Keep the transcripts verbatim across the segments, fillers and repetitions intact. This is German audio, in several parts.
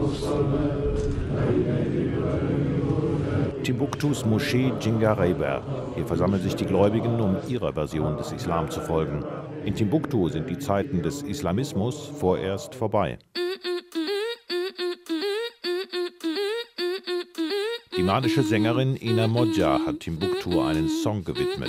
Timbuktus Moschee Djingareyber. Hier versammeln sich die Gläubigen, um ihrer Version des Islam zu folgen. In Timbuktu sind die Zeiten des Islamismus vorerst vorbei. Die malische Sängerin Ina Modja hat Timbuktu einen Song gewidmet.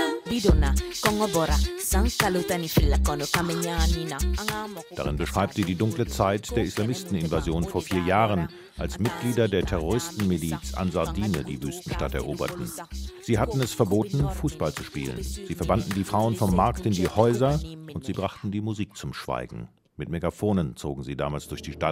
Darin beschreibt sie die dunkle Zeit der Islamisteninvasion vor vier Jahren, als Mitglieder der Terroristenmiliz Ansar Dine die Wüstenstadt eroberten. Sie hatten es verboten, Fußball zu spielen. Sie verbannten die Frauen vom Markt in die Häuser und sie brachten die Musik zum Schweigen. Mit Megafonen zogen sie damals durch die Stadt.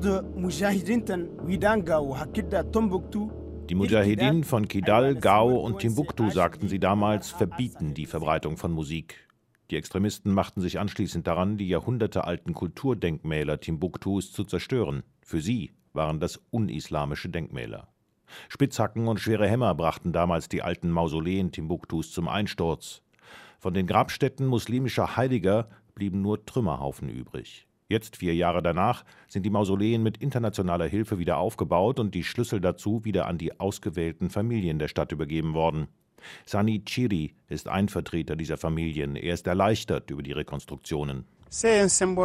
Die Mujahedin von Kidal, Gao und Timbuktu, sagten sie damals, verbieten die Verbreitung von Musik. Die Extremisten machten sich anschließend daran, die jahrhundertealten Kulturdenkmäler Timbuktus zu zerstören. Für sie waren das unislamische Denkmäler. Spitzhacken und schwere Hämmer brachten damals die alten Mausoleen Timbuktus zum Einsturz. Von den Grabstätten muslimischer Heiliger blieben nur Trümmerhaufen übrig. Jetzt, vier Jahre danach, sind die Mausoleen mit internationaler Hilfe wieder aufgebaut und die Schlüssel dazu wieder an die ausgewählten Familien der Stadt übergeben worden. Sani Chiri ist ein Vertreter dieser Familien. Er ist erleichtert über die Rekonstruktionen. Das ist ein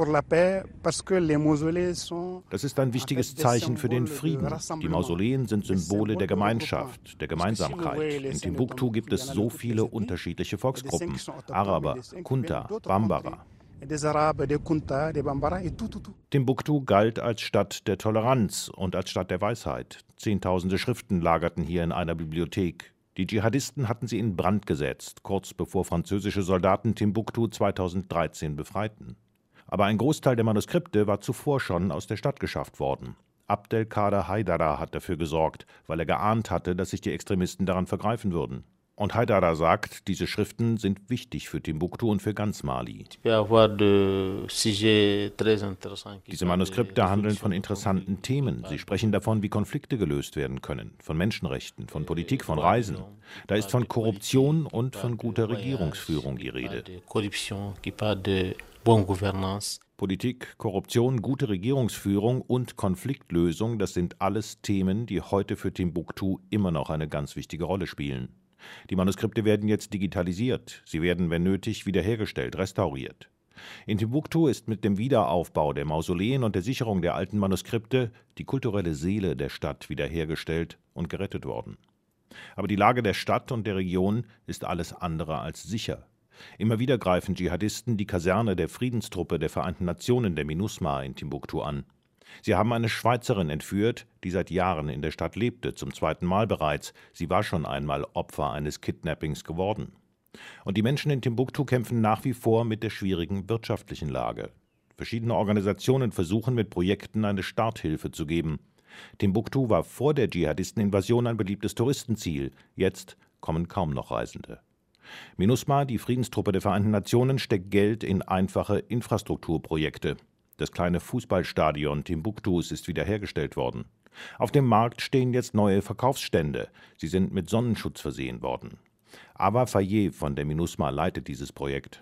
wichtiges Zeichen für den Frieden. Die Mausoleen sind Symbole der Gemeinschaft, der Gemeinsamkeit. In Timbuktu gibt es so viele unterschiedliche Volksgruppen: Araber, Kunta, Bambara. Timbuktu galt als Stadt der Toleranz und als Stadt der Weisheit. Zehntausende Schriften lagerten hier in einer Bibliothek. Die Dschihadisten hatten sie in Brand gesetzt, kurz bevor französische Soldaten Timbuktu zweitausenddreizehn befreiten. Aber ein Großteil der Manuskripte war zuvor schon aus der Stadt geschafft worden. Abdelkader Haidara hat dafür gesorgt, weil er geahnt hatte, dass sich die Extremisten daran vergreifen würden. Und Haidara sagt, diese Schriften sind wichtig für Timbuktu und für ganz Mali. Diese Manuskripte handeln von interessanten Themen. Sie sprechen davon, wie Konflikte gelöst werden können, von Menschenrechten, von Politik, von Reisen. Da ist von Korruption und von guter Regierungsführung die Rede. Politik, Korruption, gute Regierungsführung und Konfliktlösung, das sind alles Themen, die heute für Timbuktu immer noch eine ganz wichtige Rolle spielen. Die Manuskripte werden jetzt digitalisiert. Sie werden, wenn nötig, wiederhergestellt, restauriert. In Timbuktu ist mit dem Wiederaufbau der Mausoleen und der Sicherung der alten Manuskripte die kulturelle Seele der Stadt wiederhergestellt und gerettet worden. Aber die Lage der Stadt und der Region ist alles andere als sicher. Immer wieder greifen Dschihadisten die Kaserne der Friedenstruppe der Vereinten Nationen, der MINUSMA, in Timbuktu an. Sie haben eine Schweizerin entführt, die seit Jahren in der Stadt lebte, zum zweiten Mal bereits. Sie war schon einmal Opfer eines Kidnappings geworden. Und die Menschen in Timbuktu kämpfen nach wie vor mit der schwierigen wirtschaftlichen Lage. Verschiedene Organisationen versuchen mit Projekten eine Starthilfe zu geben. Timbuktu war vor der Dschihadisteninvasion ein beliebtes Touristenziel. Jetzt kommen kaum noch Reisende. MINUSMA, die Friedenstruppe der Vereinten Nationen, steckt Geld in einfache Infrastrukturprojekte. Das kleine Fußballstadion Timbuktus ist wiederhergestellt worden. Auf dem Markt stehen jetzt neue Verkaufsstände. Sie sind mit Sonnenschutz versehen worden. Ava Faye von der MINUSMA leitet dieses Projekt.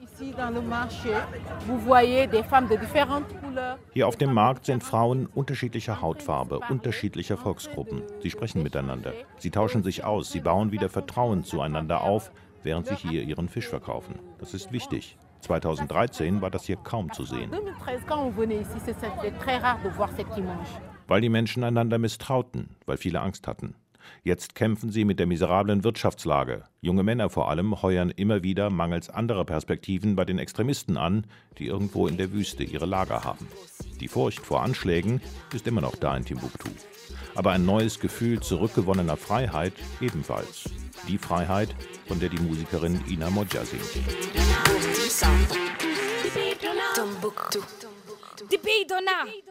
Hier auf dem Markt sind Frauen unterschiedlicher Hautfarbe, unterschiedlicher Volksgruppen. Sie sprechen miteinander, sie tauschen sich aus, sie bauen wieder Vertrauen zueinander auf, während sie hier ihren Fisch verkaufen. Das ist wichtig. zweitausenddreizehn war das hier kaum zu sehen. Weil die Menschen einander misstrauten, weil viele Angst hatten. Jetzt kämpfen sie mit der miserablen Wirtschaftslage. Junge Männer vor allem heuern immer wieder mangels anderer Perspektiven bei den Extremisten an, die irgendwo in der Wüste ihre Lager haben. Die Furcht vor Anschlägen ist immer noch da in Timbuktu. Aber ein neues Gefühl zurückgewonnener Freiheit ebenfalls. Die Freiheit, von der die Musikerin Ina Modja singt. Timbuktu.